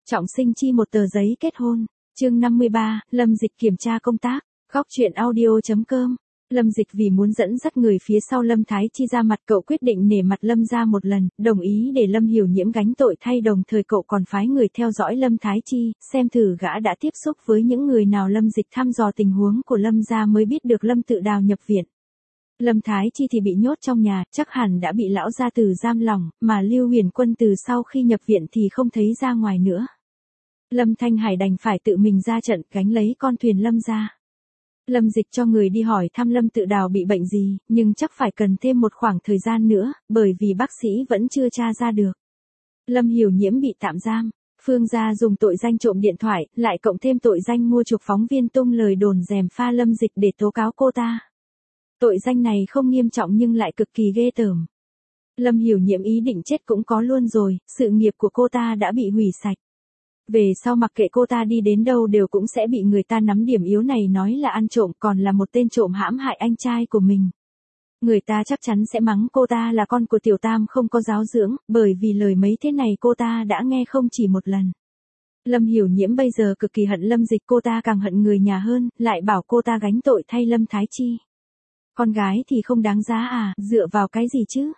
Trọng sinh chi một tờ giấy kết hôn. Chương 53, Lâm Dịch kiểm tra công tác. Góc truyện audio.com. Lâm Dịch vì muốn dẫn dắt người phía sau Lâm Thái Chi ra mặt, cậu quyết định nể mặt Lâm ra một lần, đồng ý để Lâm Hiểu Nhiễm gánh tội thay, đồng thời cậu còn phái người theo dõi Lâm Thái Chi, xem thử gã đã tiếp xúc với những người nào. Lâm Dịch thăm dò tình huống của Lâm ra mới biết được Lâm Tự Đào nhập viện. Lâm Thái Chi thì bị nhốt trong nhà, chắc hẳn đã bị lão gia tử giam lỏng, mà Lưu Huyền Quân từ sau khi nhập viện thì không thấy ra ngoài nữa. Lâm Thanh Hải đành phải tự mình ra trận gánh lấy con thuyền Lâm ra. Lâm Dịch cho người đi hỏi thăm Lâm Tự Đào bị bệnh gì, nhưng chắc phải cần thêm một khoảng thời gian nữa, bởi vì bác sĩ vẫn chưa tra ra được. Lâm Hiểu Nhiễm bị tạm giam. Phương gia dùng tội danh trộm điện thoại, lại cộng thêm tội danh mua chuộc phóng viên tung lời đồn gièm pha Lâm Dịch để tố cáo cô ta. Tội danh này không nghiêm trọng nhưng lại cực kỳ ghê tởm. Lâm Hiểu Nhiễm ý định chết cũng có luôn rồi, sự nghiệp của cô ta đã bị hủy sạch. Về sau mặc kệ cô ta đi đến đâu đều cũng sẽ bị người ta nắm điểm yếu này nói là ăn trộm, còn là một tên trộm hãm hại anh trai của mình. Người ta chắc chắn sẽ mắng cô ta là con của Tiểu Tam không có giáo dưỡng, bởi vì lời mấy thế này cô ta đã nghe không chỉ một lần. Lâm Hiểu Nhiễm bây giờ cực kỳ hận Lâm Dịch, cô ta càng hận người nhà hơn, lại bảo cô ta gánh tội thay Lâm Thái Chi. Con gái thì không đáng giá à, dựa vào cái gì chứ?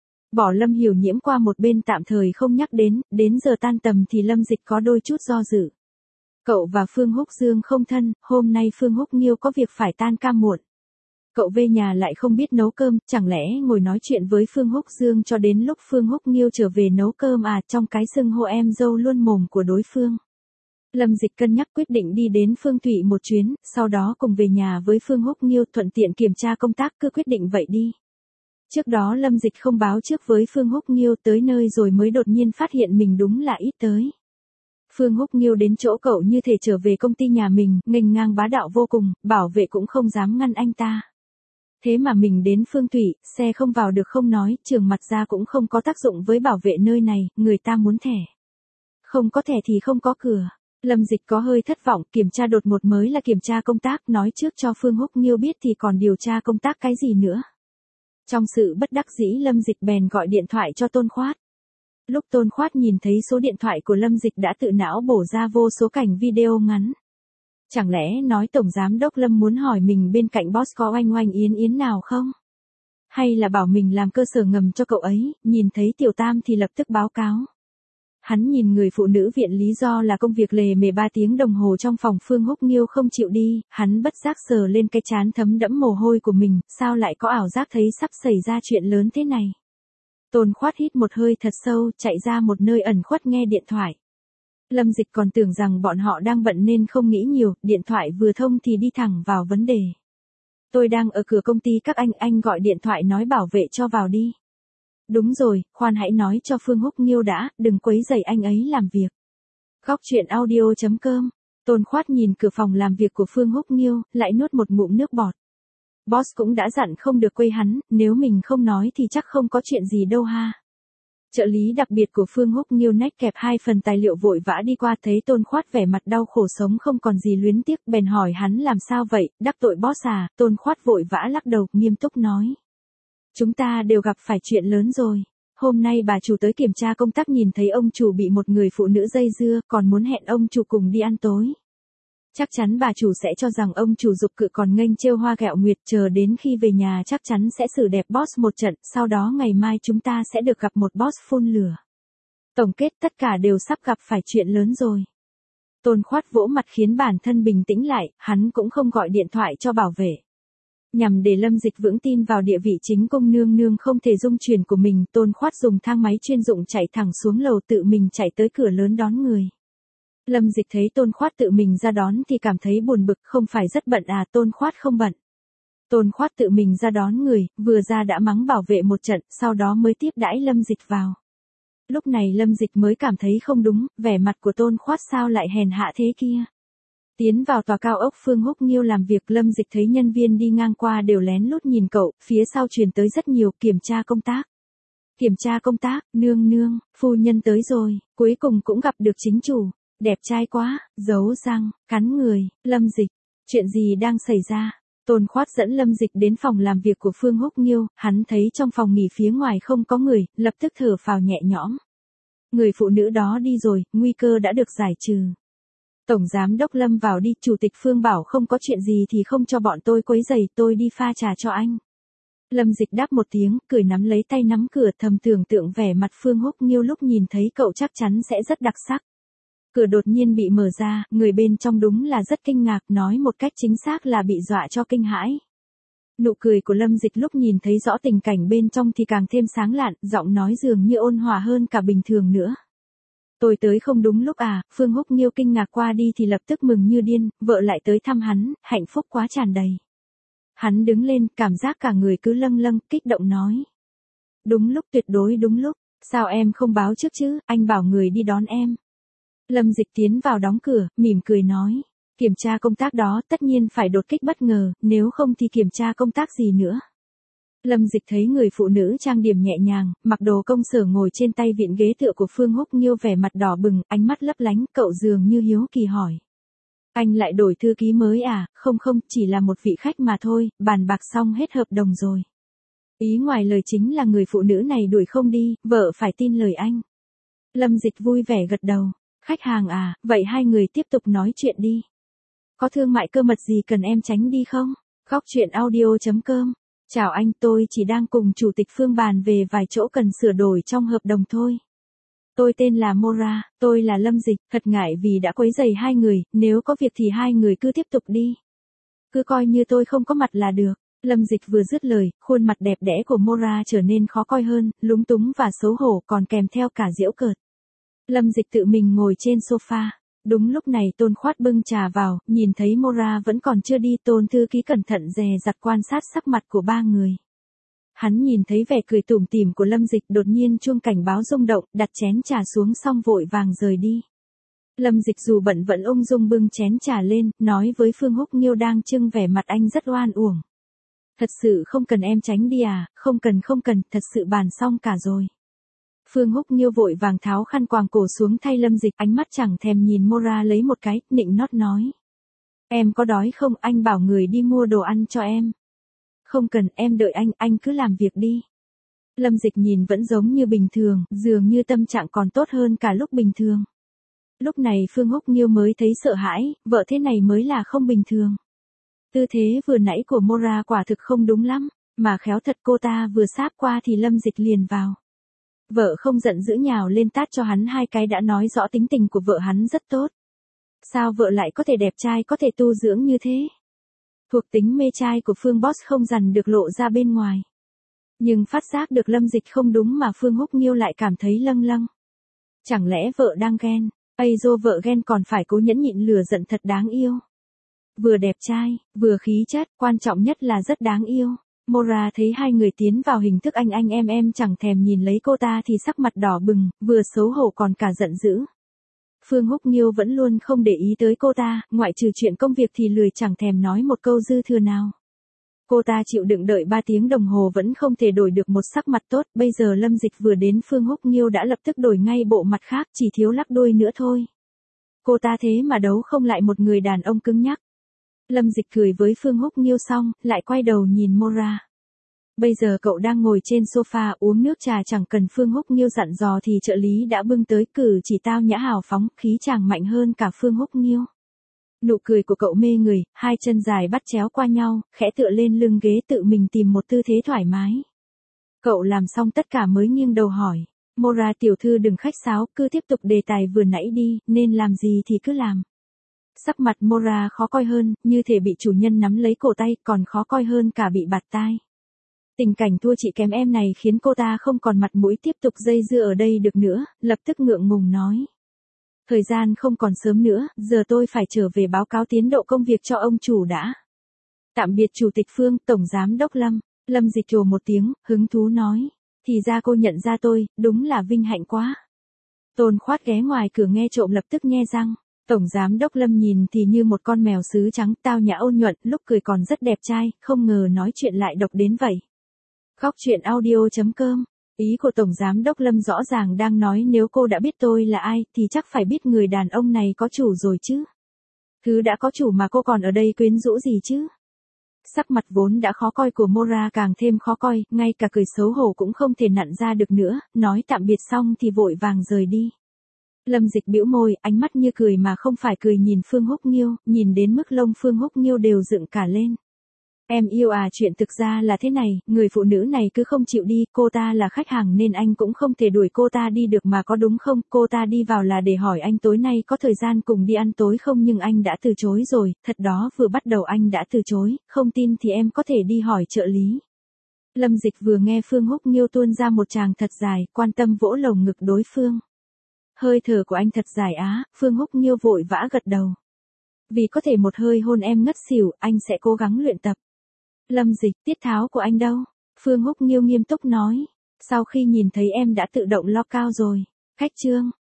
Bỏ Lâm Hiểu Nhiễm qua một bên tạm thời không nhắc đến giờ tan tầm thì Lâm Dịch có đôi chút do dự. Cậu và Phương Húc Dương không thân, hôm nay Phương Húc Nghiêu có việc phải tan ca muộn. Cậu về nhà lại không biết nấu cơm, chẳng lẽ ngồi nói chuyện với Phương Húc Dương cho đến lúc Phương Húc Nghiêu trở về nấu cơm à, trong cái xưng hô em dâu luôn mồm của đối phương. Lâm Dịch cân nhắc quyết định đi đến Phương Thụy một chuyến, sau đó cùng về nhà với Phương Húc Nghiêu thuận tiện kiểm tra công tác, cứ quyết định vậy đi. Trước đó Lâm Dịch không báo trước với Phương Húc Nghiêu, tới nơi rồi mới đột nhiên phát hiện mình đúng là ít tới. Phương Húc Nghiêu đến chỗ cậu như thể trở về công ty nhà mình, nghênh ngang bá đạo vô cùng, bảo vệ cũng không dám ngăn anh ta. Thế mà mình đến Phương Thụy, xe không vào được không nói, trường mặt ra cũng không có tác dụng với bảo vệ nơi này, người ta muốn thẻ. Không có thẻ thì không có cửa. Lâm Dịch có hơi thất vọng, kiểm tra đột ngột mới là kiểm tra công tác, nói trước cho Phương Húc Nghiêu biết thì còn điều tra công tác cái gì nữa. Trong sự bất đắc dĩ Lâm Dịch bèn gọi điện thoại cho Tôn Khoát. Lúc Tôn Khoát nhìn thấy số điện thoại của Lâm Dịch đã tự não bổ ra vô số cảnh video ngắn. Chẳng lẽ nói Tổng Giám đốc Lâm muốn hỏi mình bên cạnh boss có oanh oanh yến yến nào không? Hay là bảo mình làm cơ sở ngầm cho cậu ấy, nhìn thấy Tiểu Tam thì lập tức báo cáo. Hắn nhìn người phụ nữ viện lý do là công việc lề mề 3 tiếng đồng hồ trong phòng Phương Húc Nghiêu không chịu đi, hắn bất giác sờ lên cái trán thấm đẫm mồ hôi của mình, sao lại có ảo giác thấy sắp xảy ra chuyện lớn thế này. Tôn Khoát hít một hơi thật sâu, chạy ra một nơi ẩn khuất nghe điện thoại. Lâm Dịch còn tưởng rằng bọn họ đang bận nên không nghĩ nhiều, điện thoại vừa thông thì đi thẳng vào vấn đề. Tôi đang ở cửa công ty các anh gọi điện thoại nói bảo vệ cho vào đi. Đúng rồi, khoan hãy nói cho Phương Húc Nghiêu đã, đừng quấy rầy anh ấy làm việc. Góc truyện audio.com. Tôn Khoát nhìn cửa phòng làm việc của Phương Húc Nghiêu, lại nuốt một ngụm nước bọt. Boss cũng đã dặn không được quấy hắn, nếu mình không nói thì chắc không có chuyện gì đâu ha. Trợ lý đặc biệt của Phương Húc Nghiêu nách kẹp 2 phần tài liệu vội vã đi qua, thấy Tôn Khoát vẻ mặt đau khổ sống không còn gì luyến tiếc, bèn hỏi hắn làm sao vậy, đắc tội boss à. Tôn Khoát vội vã lắc đầu, nghiêm túc nói. Chúng ta đều gặp phải chuyện lớn rồi. Hôm nay bà chủ tới kiểm tra công tác nhìn thấy ông chủ bị một người phụ nữ dây dưa, còn muốn hẹn ông chủ cùng đi ăn tối. Chắc chắn bà chủ sẽ cho rằng ông chủ dục cự còn nghênh trêu hoa ghẹo nguyệt, chờ đến khi về nhà chắc chắn sẽ xử đẹp boss một trận, sau đó ngày mai chúng ta sẽ được gặp một boss phun lửa. Tổng kết tất cả đều sắp gặp phải chuyện lớn rồi. Tôn Khoát vỗ mặt khiến bản thân bình tĩnh lại, hắn cũng không gọi điện thoại cho bảo vệ. Nhằm để Lâm Dịch vững tin vào địa vị chính công nương nương không thể dung chuyển của mình, Tôn Khoát dùng thang máy chuyên dụng chạy thẳng xuống lầu, tự mình chạy tới cửa lớn đón người. Lâm Dịch thấy Tôn Khoát tự mình ra đón thì cảm thấy buồn bực, không phải rất bận à? Tôn Khoát không bận. Tôn Khoát tự mình ra đón người, vừa ra đã mắng bảo vệ một trận, sau đó mới tiếp đãi Lâm Dịch vào. Lúc này Lâm Dịch mới cảm thấy không đúng, vẻ mặt của Tôn Khoát sao lại hèn hạ thế kia. Tiến vào tòa cao ốc Phương Húc Nghiêu làm việc, Lâm Dịch thấy nhân viên đi ngang qua đều lén lút nhìn cậu, phía sau truyền tới rất nhiều kiểm tra công tác. Kiểm tra công tác, nương nương, phu nhân tới rồi, cuối cùng cũng gặp được chính chủ, đẹp trai quá, giấu răng, cắn người. Lâm Dịch, chuyện gì đang xảy ra? Tôn Khoát dẫn Lâm Dịch đến phòng làm việc của Phương Húc Nghiêu, hắn thấy trong phòng nghỉ phía ngoài không có người, lập tức thở phào nhẹ nhõm. Người phụ nữ đó đi rồi, nguy cơ đã được giải trừ. Tổng giám đốc Lâm vào đi, chủ tịch Phương bảo không có chuyện gì thì không cho bọn tôi quấy rầy, tôi đi pha trà cho anh. Lâm Dịch đáp một tiếng, cười nắm lấy tay nắm cửa, thầm tưởng tượng vẻ mặt Phương Húc Nghiêu lúc nhìn thấy cậu chắc chắn sẽ rất đặc sắc. Cửa đột nhiên bị mở ra, người bên trong đúng là rất kinh ngạc, nói một cách chính xác là bị dọa cho kinh hãi. Nụ cười của Lâm Dịch lúc nhìn thấy rõ tình cảnh bên trong thì càng thêm sáng lạn, giọng nói dường như ôn hòa hơn cả bình thường nữa. Tôi tới không đúng lúc à? Phương Húc Nghiêu kinh ngạc qua đi thì lập tức mừng như điên, vợ lại tới thăm hắn, hạnh phúc quá tràn đầy. Hắn đứng lên, cảm giác cả người cứ lâng lâng, kích động nói. Đúng lúc, tuyệt đối đúng lúc, sao em không báo trước chứ, anh bảo người đi đón em. Lâm Dịch tiến vào đóng cửa, mỉm cười nói. Kiểm tra công tác đó tất nhiên phải đột kích bất ngờ, nếu không thì kiểm tra công tác gì nữa. Lâm Dịch thấy người phụ nữ trang điểm nhẹ nhàng, mặc đồ công sở ngồi trên tay vịn ghế tựa của Phương Húc Nghiêu vẻ mặt đỏ bừng, ánh mắt lấp lánh, cậu dường như hiếu kỳ hỏi. Anh lại đổi thư ký mới à? Không không, chỉ là một vị khách mà thôi, bàn bạc xong hết hợp đồng rồi. Ý ngoài lời chính là người phụ nữ này đuổi không đi, vợ phải tin lời anh. Lâm Dịch vui vẻ gật đầu. Khách hàng à, vậy hai người tiếp tục nói chuyện đi. Có thương mại cơ mật gì cần em tránh đi không? Góc chuyện audio.com. Chào anh, tôi chỉ đang cùng chủ tịch Phương bàn về vài chỗ cần sửa đổi trong hợp đồng thôi. Tôi tên là Mora, tôi là Lâm Dịch, thật ngại vì đã quấy rầy hai người, nếu có việc thì hai người cứ tiếp tục đi. Cứ coi như tôi không có mặt là được. Lâm Dịch vừa dứt lời, khuôn mặt đẹp đẽ của Mora trở nên khó coi hơn, lúng túng và xấu hổ còn kèm theo cả giễu cợt. Lâm Dịch tự mình ngồi trên sofa. Đúng lúc này Tôn Khoát bưng trà vào, nhìn thấy Mora vẫn còn chưa đi, Tôn thư ký cẩn thận dè dặt quan sát sắc mặt của ba người. Hắn nhìn thấy vẻ cười tủm tỉm của Lâm Dịch, đột nhiên chuông cảnh báo rung động, đặt chén trà xuống xong vội vàng rời đi. Lâm Dịch dù bận vẫn ung dung bưng chén trà lên, nói với Phương Húc Nghiêu đang trưng vẻ mặt anh rất oan uổng. Thật sự không cần em tránh đi à? Không cần, thật sự bàn xong cả rồi. Phương Húc Nghiêu vội vàng tháo khăn quàng cổ xuống thay Lâm Dịch, ánh mắt chẳng thèm nhìn Mora lấy một cái, nịnh nót nói. Em có đói không, anh bảo người đi mua đồ ăn cho em. Không cần, em đợi anh cứ làm việc đi. Lâm Dịch nhìn vẫn giống như bình thường, dường như tâm trạng còn tốt hơn cả lúc bình thường. Lúc này Phương Húc Nghiêu mới thấy sợ hãi, vợ thế này mới là không bình thường. Tư thế vừa nãy của Mora quả thực không đúng lắm, mà khéo thật cô ta vừa sáp qua thì Lâm Dịch liền vào. Vợ không giận dữ nhào lên tát cho hắn hai cái đã nói rõ tính tình của vợ hắn rất tốt. Sao vợ lại có thể đẹp trai có thể tu dưỡng như thế? Thuộc tính mê trai của Phương Boss không dằn được lộ ra bên ngoài. Nhưng phát giác được Lâm Dịch không đúng mà Phương Húc Nghiêu lại cảm thấy lâng lâng. Chẳng lẽ vợ đang ghen? Ây dô, vợ ghen còn phải cố nhẫn nhịn lửa giận, thật đáng yêu. Vừa đẹp trai, vừa khí chất, quan trọng nhất là rất đáng yêu. Mora thấy hai người tiến vào hình thức anh em chẳng thèm nhìn lấy cô ta thì sắc mặt đỏ bừng, vừa xấu hổ còn cả giận dữ. Phương Húc Nghiêu vẫn luôn không để ý tới cô ta, ngoại trừ chuyện công việc thì lười chẳng thèm nói một câu dư thừa nào. Cô ta chịu đựng đợi 3 tiếng đồng hồ vẫn không thể đổi được một sắc mặt tốt, bây giờ Lâm Dịch vừa đến Phương Húc Nghiêu đã lập tức đổi ngay bộ mặt khác, chỉ thiếu lắc đuôi nữa thôi. Cô ta thế mà đấu không lại một người đàn ông cứng nhắc. Lâm Dịch cười với Phương Húc Nghiêu xong, lại quay đầu nhìn Mora. Bây giờ cậu đang ngồi trên sofa uống nước trà, chẳng cần Phương Húc Nghiêu dặn dò thì trợ lý đã bưng tới, cử chỉ tao nhã hào phóng, khí chàng mạnh hơn cả Phương Húc Nghiêu. Nụ cười của cậu mê người, hai chân dài bắt chéo qua nhau, khẽ tựa lên lưng ghế tự mình tìm một tư thế thoải mái. Cậu làm xong tất cả mới nghiêng đầu hỏi. Mora tiểu thư đừng khách sáo, cứ tiếp tục đề tài vừa nãy đi, nên làm gì thì cứ làm. Sắc mặt Mora khó coi hơn, như thể bị chủ nhân nắm lấy cổ tay, còn khó coi hơn cả bị bạt tai. Tình cảnh thua chị kém em này khiến cô ta không còn mặt mũi tiếp tục dây dưa ở đây được nữa, lập tức ngượng ngùng nói. Thời gian không còn sớm nữa, giờ tôi phải trở về báo cáo tiến độ công việc cho ông chủ đã. Tạm biệt Chủ tịch Phương, Tổng Giám đốc Lâm. Lâm Dịch trồ một tiếng, hứng thú nói. Thì ra cô nhận ra tôi, đúng là vinh hạnh quá. Tôn Khoát ghé ngoài cửa nghe trộm lập tức nhe răng. Tổng Giám đốc Lâm nhìn thì như một con mèo sứ trắng, tao nhã ôn nhuận, lúc cười còn rất đẹp trai, không ngờ nói chuyện lại độc đến vậy. Góc chuyện audio.com. Ý của Tổng Giám đốc Lâm rõ ràng đang nói nếu cô đã biết tôi là ai thì chắc phải biết người đàn ông này có chủ rồi chứ. Thứ đã có chủ mà cô còn ở đây quyến rũ gì chứ. Sắc mặt vốn đã khó coi của Mora càng thêm khó coi, ngay cả cười xấu hổ cũng không thể nặn ra được nữa, nói tạm biệt xong thì vội vàng rời đi. Lâm Dịch bĩu môi, ánh mắt như cười mà không phải cười nhìn Phương Húc Nghiêu, nhìn đến mức lông Phương Húc Nghiêu đều dựng cả lên. Em yêu à, chuyện thực ra là thế này, người phụ nữ này cứ không chịu đi, cô ta là khách hàng nên anh cũng không thể đuổi cô ta đi được mà có đúng không, cô ta đi vào là để hỏi anh tối nay có thời gian cùng đi ăn tối không nhưng anh đã từ chối rồi, thật đó vừa bắt đầu anh đã từ chối, không tin thì em có thể đi hỏi trợ lý. Lâm Dịch vừa nghe Phương Húc Nghiêu tuôn ra một tràng thật dài, quan tâm vỗ lồng ngực đối phương. Hơi thở của anh thật dài á, Phương Húc Nghiêu vội vã gật đầu. Vì có thể một hơi hôn em ngất xỉu, anh sẽ cố gắng luyện tập. Lâm Dịch, tiết tháo của anh đâu? Phương Húc Nghiêu nghiêm túc nói. Sau khi nhìn thấy em đã tự động lock out rồi. Khách trương.